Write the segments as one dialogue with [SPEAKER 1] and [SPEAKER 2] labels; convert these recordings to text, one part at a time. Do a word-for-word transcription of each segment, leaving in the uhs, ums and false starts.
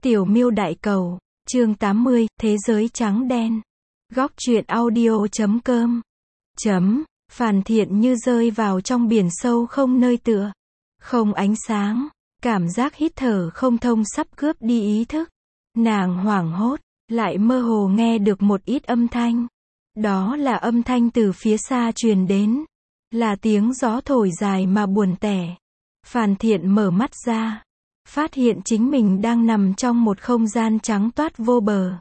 [SPEAKER 1] Tiểu Miêu Đại Cầu, chương tám mươi, Thế giới trắng đen. Góc truyện audio chấm com. Chấm, Phàn Thiện như rơi vào trong biển sâu không nơi tựa, không ánh sáng, cảm giác hít thở không thông sắp cướp đi ý thức. Nàng hoảng hốt, lại mơ hồ nghe được một ít âm thanh. Đó là âm thanh từ phía xa truyền đến, là tiếng gió thổi dài mà buồn tẻ. Phàn Thiện mở mắt ra, phát hiện chính mình đang nằm trong một không gian trắng toát vô bờ.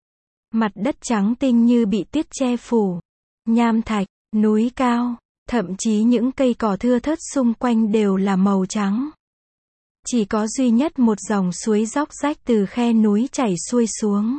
[SPEAKER 1] Mặt đất trắng tinh như bị tuyết che phủ, nham thạch, núi cao, thậm chí những cây cỏ thưa thớt xung quanh đều là màu trắng. Chỉ có duy nhất một dòng suối róc rách từ khe núi chảy xuôi xuống.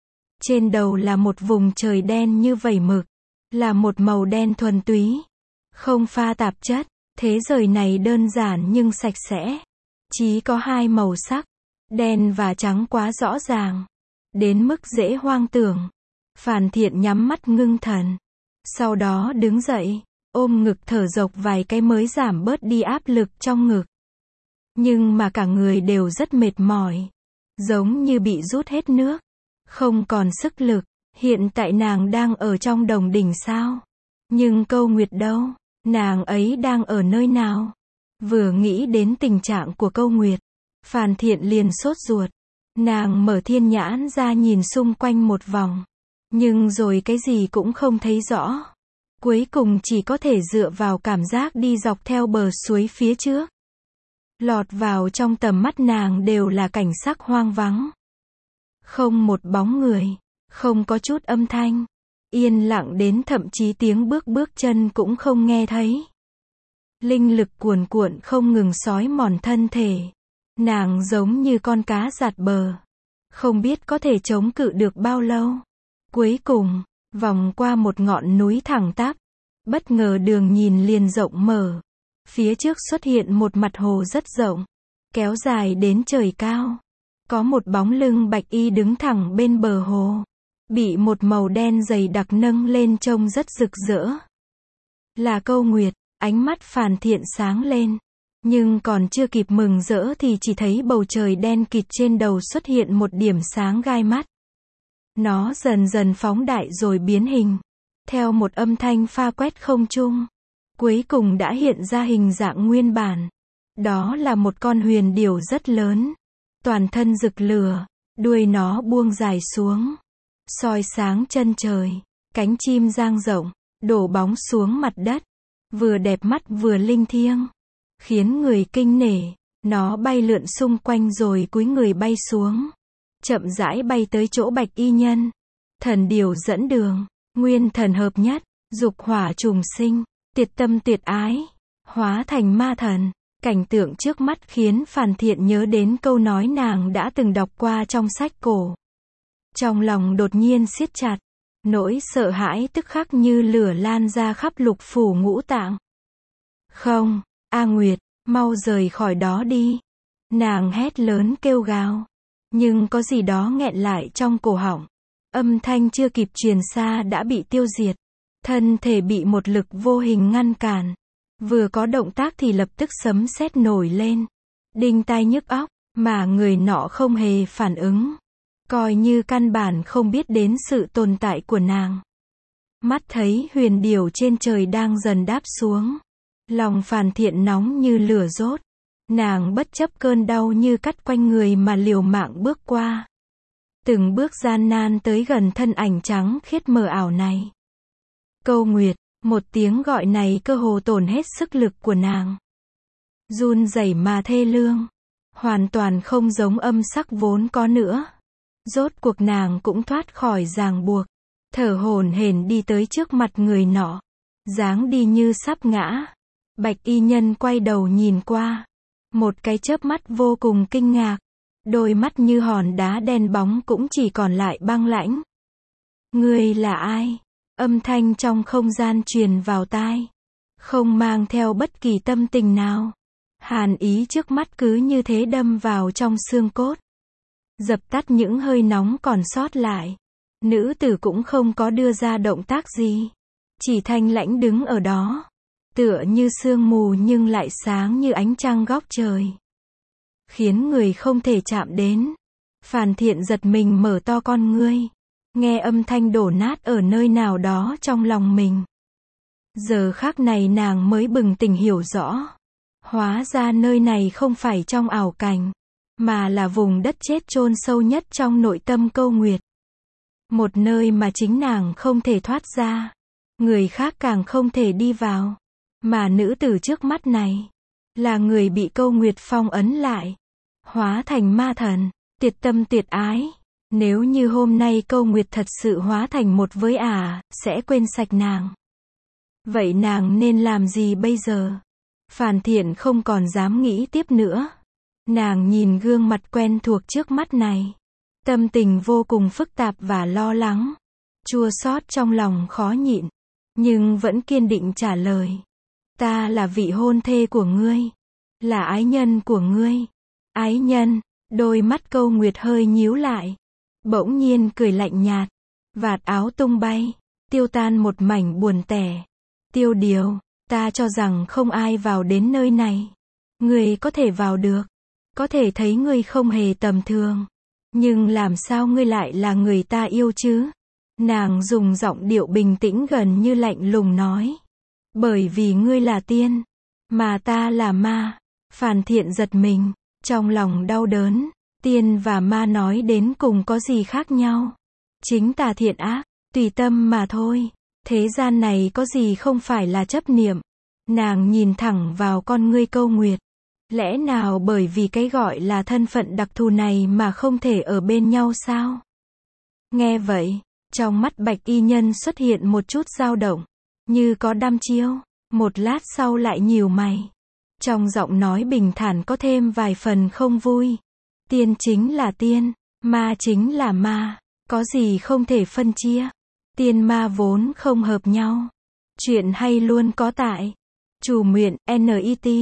[SPEAKER 1] Trên đầu là một vùng trời đen như vẩy mực, là một màu đen thuần túy, không pha tạp chất. Thế giới này đơn giản nhưng sạch sẽ. Chỉ có hai màu sắc, đen và trắng quá rõ ràng, đến mức dễ hoang tưởng. Phàn Thiện nhắm mắt ngưng thần, sau đó đứng dậy, ôm ngực thở dộc vài cái mới giảm bớt đi áp lực trong ngực. Nhưng mà cả người đều rất mệt mỏi, giống như bị rút hết nước, không còn sức lực. Hiện tại nàng đang ở trong đồng đỉnh sao? Nhưng Câu Nguyệt đâu? Nàng ấy đang ở nơi nào? Vừa nghĩ đến tình trạng của Câu Nguyệt, Phàn Thiện liền sốt ruột. Nàng mở thiên nhãn ra nhìn xung quanh một vòng, nhưng rồi cái gì cũng không thấy rõ. Cuối cùng chỉ có thể dựa vào cảm giác đi dọc theo bờ suối phía trước. Lọt vào trong tầm mắt nàng đều là cảnh sắc hoang vắng. Không một bóng người, không có chút âm thanh, yên lặng đến thậm chí tiếng bước bước chân cũng không nghe thấy. Linh lực cuồn cuộn không ngừng xói mòn thân thể. Nàng giống như con cá giạt bờ, không biết có thể chống cự được bao lâu. Cuối cùng, vòng qua một ngọn núi thẳng tắp, bất ngờ đường nhìn liền rộng mở. Phía trước xuất hiện một mặt hồ rất rộng, kéo dài đến trời cao. Có một bóng lưng bạch y đứng thẳng bên bờ hồ, bị một màu đen dày đặc nâng lên trông rất rực rỡ. Là Câu Nguyệt. Ánh mắt Phàn Thiện sáng lên, nhưng còn chưa kịp mừng rỡ thì chỉ thấy bầu trời đen kịt trên đầu xuất hiện một điểm sáng gai mắt. Nó dần dần phóng đại rồi biến hình, theo một âm thanh pha quét không trung, cuối cùng đã hiện ra hình dạng nguyên bản. Đó là một con huyền điểu rất lớn, toàn thân rực lửa, đuôi nó buông dài xuống, soi sáng chân trời, cánh chim dang rộng, đổ bóng xuống mặt đất. Vừa đẹp mắt vừa linh thiêng, khiến người kinh nể. Nó bay lượn xung quanh rồi cúi người bay xuống, chậm rãi bay tới chỗ bạch y nhân. Thần điểu dẫn đường, nguyên thần hợp nhất, dục hỏa trùng sinh, tiệt tâm tuyệt ái, hóa thành ma thần. Cảnh tượng trước mắt khiến Phàn Thiện nhớ đến câu nói nàng đã từng đọc qua trong sách cổ. Trong lòng đột nhiên siết chặt. Nỗi sợ hãi tức khắc như lửa lan ra khắp lục phủ ngũ tạng. Không, A Nguyệt, mau rời khỏi đó đi. Nàng hét lớn kêu gào. Nhưng có gì đó nghẹn lại trong cổ họng. Âm thanh chưa kịp truyền xa đã bị tiêu diệt. Thân thể bị một lực vô hình ngăn cản. Vừa có động tác thì lập tức sấm sét nổi lên. Đinh tai nhức óc, mà người nọ không hề phản ứng. Coi như căn bản không biết đến sự tồn tại của nàng. Mắt thấy huyền điểu trên trời đang dần đáp xuống. Lòng Phàn Thiện nóng như lửa rốt. Nàng bất chấp cơn đau như cắt quanh người mà liều mạng bước qua. Từng bước gian nan tới gần thân ảnh trắng khiết mờ ảo này. Câu Nguyệt, một tiếng gọi này cơ hồ tổn hết sức lực của nàng. Run rẩy mà thê lương. Hoàn toàn không giống âm sắc vốn có nữa. Rốt cuộc nàng cũng thoát khỏi ràng buộc, thở hổn hển đi tới trước mặt người nọ, dáng đi như sắp ngã. Bạch y nhân quay đầu nhìn qua, một cái chớp mắt vô cùng kinh ngạc, đôi mắt như hòn đá đen bóng cũng chỉ còn lại băng lãnh. Ngươi là ai? Âm thanh trong không gian truyền vào tai, không mang theo bất kỳ tâm tình nào. Hàn ý trước mắt cứ như thế đâm vào trong xương cốt, dập tắt những hơi nóng còn sót lại. Nữ tử cũng không có đưa ra động tác gì, chỉ thanh lãnh đứng ở đó, tựa như sương mù nhưng lại sáng như ánh trăng góc trời, khiến người không thể chạm đến. Phàn Thiện giật mình mở to con ngươi. Nghe âm thanh đổ nát ở nơi nào đó trong lòng mình. Giờ khắc này nàng mới bừng tỉnh hiểu rõ. Hóa ra nơi này không phải trong ảo cảnh, mà là vùng đất chết chôn sâu nhất trong nội tâm Câu Nguyệt. Một nơi mà chính nàng không thể thoát ra. Người khác càng không thể đi vào. Mà nữ tử trước mắt này, là người bị Câu Nguyệt phong ấn lại. Hóa thành ma thần, tuyệt tâm tuyệt ái. Nếu như hôm nay Câu Nguyệt thật sự hóa thành một với ả, à, sẽ quên sạch nàng. Vậy nàng nên làm gì bây giờ? Phàn Thiện không còn dám nghĩ tiếp nữa. Nàng nhìn gương mặt quen thuộc trước mắt này. Tâm tình vô cùng phức tạp và lo lắng. Chua xót trong lòng khó nhịn. Nhưng vẫn kiên định trả lời. Ta là vị hôn thê của ngươi. Là ái nhân của ngươi. Ái nhân, đôi mắt Câu Nguyệt hơi nhíu lại. Bỗng nhiên cười lạnh nhạt. Vạt áo tung bay. Tiêu tan một mảnh buồn tẻ. Tiêu Điều, ta cho rằng không ai vào đến nơi này. Ngươi có thể vào được. Có thể thấy ngươi không hề tầm thường. Nhưng làm sao ngươi lại là người ta yêu chứ? Nàng dùng giọng điệu bình tĩnh gần như lạnh lùng nói. Bởi vì ngươi là tiên, mà ta là ma. Phàn Thiện giật mình, trong lòng đau đớn. Tiên và ma nói đến cùng có gì khác nhau? Chính tà thiện ác, tùy tâm mà thôi. Thế gian này có gì không phải là chấp niệm. Nàng nhìn thẳng vào con ngươi Câu Nguyệt. Lẽ nào bởi vì cái gọi là thân phận đặc thù này mà không thể ở bên nhau sao? Nghe vậy, trong mắt Bạch y nhân xuất hiện một chút dao động, như có đăm chiêu. Một lát sau lại nhíu mày. Trong giọng nói bình thản có thêm vài phần không vui. Tiên chính là tiên, ma chính là ma, có gì không thể phân chia. Tiên ma vốn không hợp nhau. Chuyện hay luôn có tại Chủ Nguyện nét.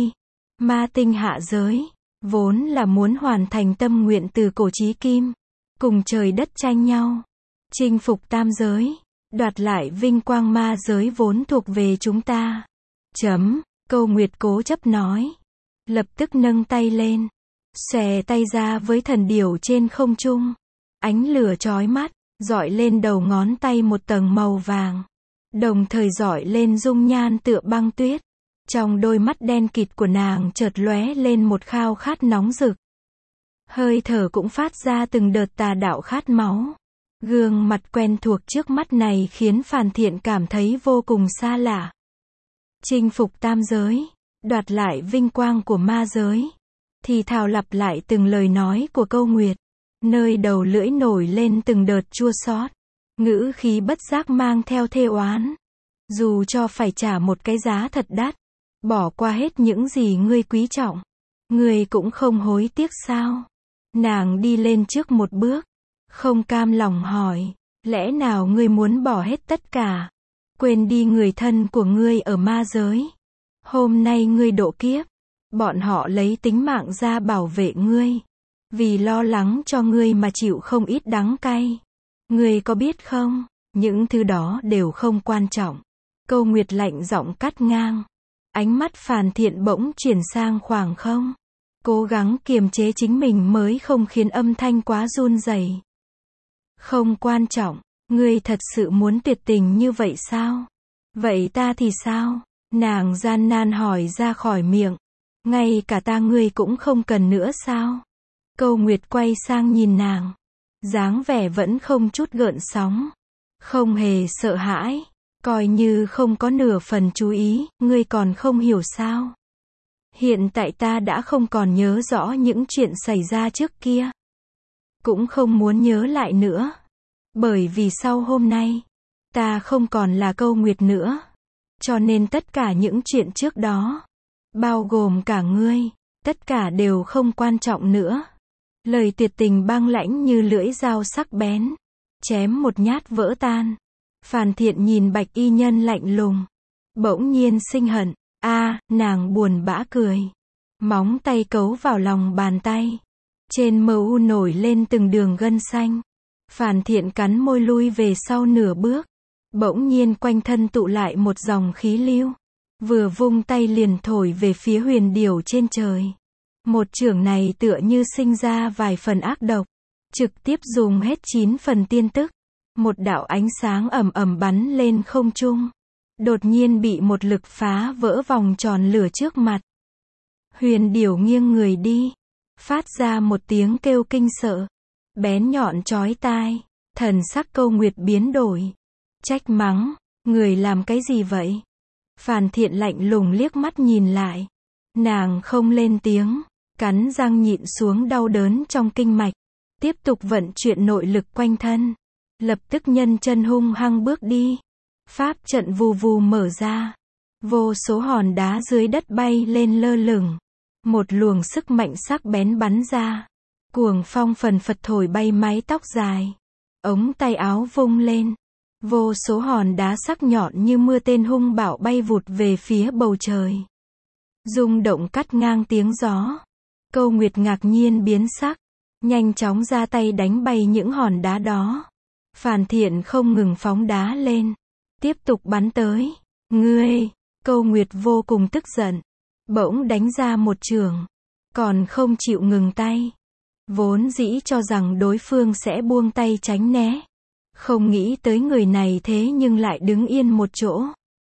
[SPEAKER 1] Ma tinh hạ giới, vốn là muốn hoàn thành tâm nguyện từ cổ chí kim. Cùng trời đất tranh nhau. Chinh phục tam giới. Đoạt lại vinh quang ma giới vốn thuộc về chúng ta. Chấm, Câu Nguyệt cố chấp nói. Lập tức nâng tay lên. Xòe tay ra với thần điểu trên không trung. Ánh lửa chói mắt, dọi lên đầu ngón tay một tầng màu vàng. Đồng thời dọi lên dung nhan tựa băng tuyết. Trong đôi mắt đen kịt của nàng chợt lóe lên một khao khát nóng rực. Hơi thở cũng phát ra từng đợt tà đạo khát máu. Gương mặt quen thuộc trước mắt này khiến Phàn Thiện cảm thấy vô cùng xa lạ. Chinh phục tam giới, đoạt lại vinh quang của ma giới. Thì thào lặp lại từng lời nói của Câu Nguyệt. Nơi đầu lưỡi nổi lên từng đợt chua xót. Ngữ khí bất giác mang theo thê oán. Dù cho phải trả một cái giá thật đắt. Bỏ qua hết những gì ngươi quý trọng. Ngươi cũng không hối tiếc sao? Nàng đi lên trước một bước. Không cam lòng hỏi. Lẽ nào ngươi muốn bỏ hết tất cả? Quên đi người thân của ngươi ở ma giới. Hôm nay ngươi độ kiếp. Bọn họ lấy tính mạng ra bảo vệ ngươi. Vì lo lắng cho ngươi mà chịu không ít đắng cay. Ngươi có biết không? Những thứ đó đều không quan trọng. Câu Nguyệt lạnh giọng cắt ngang. Ánh mắt Phàn Thiện bỗng chuyển sang khoảng không. Cố gắng kiềm chế chính mình mới không khiến âm thanh quá run rẩy. Không quan trọng, ngươi thật sự muốn tuyệt tình như vậy sao? Vậy ta thì sao? Nàng gian nan hỏi ra khỏi miệng. Ngay cả ta ngươi cũng không cần nữa sao? Câu Nguyệt quay sang nhìn nàng. Dáng vẻ vẫn không chút gợn sóng. Không hề sợ hãi. Coi như không có nửa phần chú ý, ngươi còn không hiểu sao? Hiện tại ta đã không còn nhớ rõ những chuyện xảy ra trước kia. Cũng không muốn nhớ lại nữa. Bởi vì sau hôm nay, ta không còn là Câu Nguyệt nữa. Cho nên tất cả những chuyện trước đó, bao gồm cả ngươi, tất cả đều không quan trọng nữa. Lời tuyệt tình băng lãnh như lưỡi dao sắc bén. Chém một nhát vỡ tan. Phàn Thiện nhìn Bạch y nhân lạnh lùng. Bỗng nhiên sinh hận. A, à, nàng buồn bã cười. Móng tay cấu vào lòng bàn tay. Trên mờ u nổi lên từng đường gân xanh. Phàn Thiện cắn môi lui về sau nửa bước. Bỗng nhiên quanh thân tụ lại một dòng khí lưu. Vừa vung tay liền thổi về phía huyền điểu trên trời. Một chưởng này tựa như sinh ra vài phần ác độc. trực tiếp dùng hết chín phần tiên tức. Một đạo ánh sáng ầm ầm bắn lên không trung. Đột nhiên bị một lực phá vỡ vòng tròn lửa trước mặt. Huyền điểu nghiêng người đi. Phát ra một tiếng kêu kinh sợ. Bén nhọn chói tai. Thần sắc Câu Nguyệt biến đổi. Trách mắng. Người làm cái gì vậy? Phàn Thiện lạnh lùng liếc mắt nhìn lại. Nàng không lên tiếng. Cắn răng nhịn xuống đau đớn trong kinh mạch. Tiếp tục vận chuyển nội lực quanh thân. Lập tức nhân chân hung hăng bước đi. Pháp trận vù vù mở ra. Vô số hòn đá dưới đất bay lên lơ lửng. Một luồng sức mạnh sắc bén bắn ra. Cuồng phong phần phật thổi bay mái tóc dài. Ống tay áo vung lên. Vô số hòn đá sắc nhọn như mưa tên hung bạo bay vụt về phía bầu trời. Rung động cắt ngang tiếng gió. Câu Nguyệt ngạc nhiên biến sắc. Nhanh chóng ra tay đánh bay những hòn đá đó. Phàn Thiện không ngừng phóng đá lên. Tiếp tục bắn tới. Ngươi! Câu Nguyệt vô cùng tức giận. Bỗng đánh ra một chưởng. Còn không chịu ngừng tay. Vốn dĩ cho rằng đối phương sẽ buông tay tránh né. Không nghĩ tới người này thế nhưng lại đứng yên một chỗ.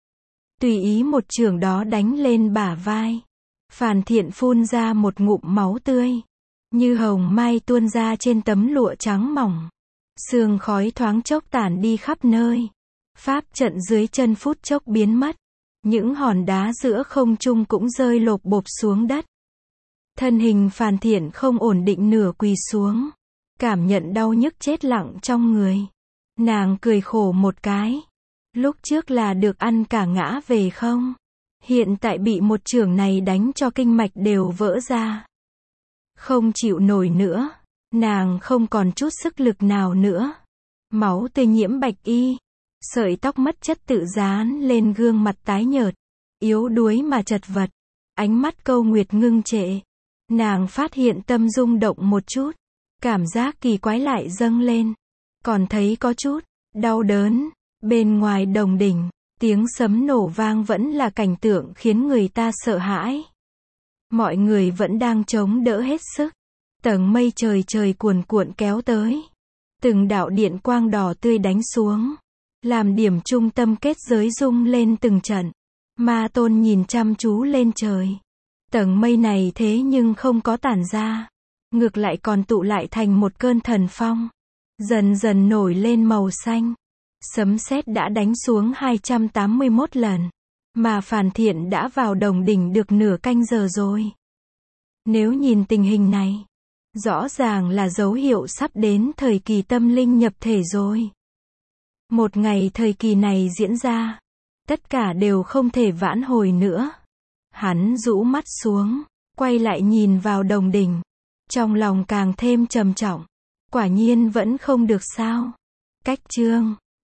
[SPEAKER 1] Tùy ý một chưởng đó đánh lên bả vai. Phàn Thiện phun ra một ngụm máu tươi. Như hồng mai tuôn ra trên tấm lụa trắng mỏng. Sương khói thoáng chốc tản đi khắp nơi. Pháp trận dưới chân phút chốc biến mất. Những hòn đá giữa không trung cũng rơi lộp bộp xuống đất. Thân hình Phàn Thiện không ổn định nửa quỳ xuống. Cảm nhận đau nhức chết lặng trong người. Nàng cười khổ một cái. Lúc trước là được ăn cả ngã về không? Hiện tại bị một chưởng này đánh cho kinh mạch đều vỡ ra. Không chịu nổi nữa. Nàng không còn chút sức lực nào nữa. Máu tươi nhiễm bạch y. Sợi tóc mất chất tự dán lên gương mặt tái nhợt. Yếu đuối mà chật vật. Ánh mắt Câu Nguyệt ngưng trệ. Nàng phát hiện tâm rung động một chút. Cảm giác kỳ quái lại dâng lên. Còn thấy có chút đau đớn. Bên ngoài đồng đỉnh, tiếng sấm nổ vang vẫn là cảnh tượng khiến người ta sợ hãi. Mọi người vẫn đang chống đỡ hết sức. Tầng mây trời trời cuồn cuộn kéo tới. Từng đạo điện quang đỏ tươi đánh xuống. Làm điểm trung tâm kết giới rung lên từng trận. Ma Tôn nhìn chăm chú lên trời. Tầng mây này thế nhưng không có tản ra. Ngược lại còn tụ lại thành một cơn thần phong. Dần dần nổi lên màu xanh. Sấm sét đã đánh xuống hai trăm tám mươi mốt lần. Mà Phàn Thiện đã vào đồng đỉnh được nửa canh giờ rồi. Nếu nhìn tình hình này, rõ ràng là dấu hiệu sắp đến thời kỳ tâm linh nhập thể rồi. Một ngày thời kỳ này diễn ra, tất cả đều không thể vãn hồi nữa. Hắn rũ mắt xuống, quay lại nhìn vào đồng đỉnh. Trong lòng càng thêm trầm trọng. Quả nhiên vẫn không được sao. Cách chương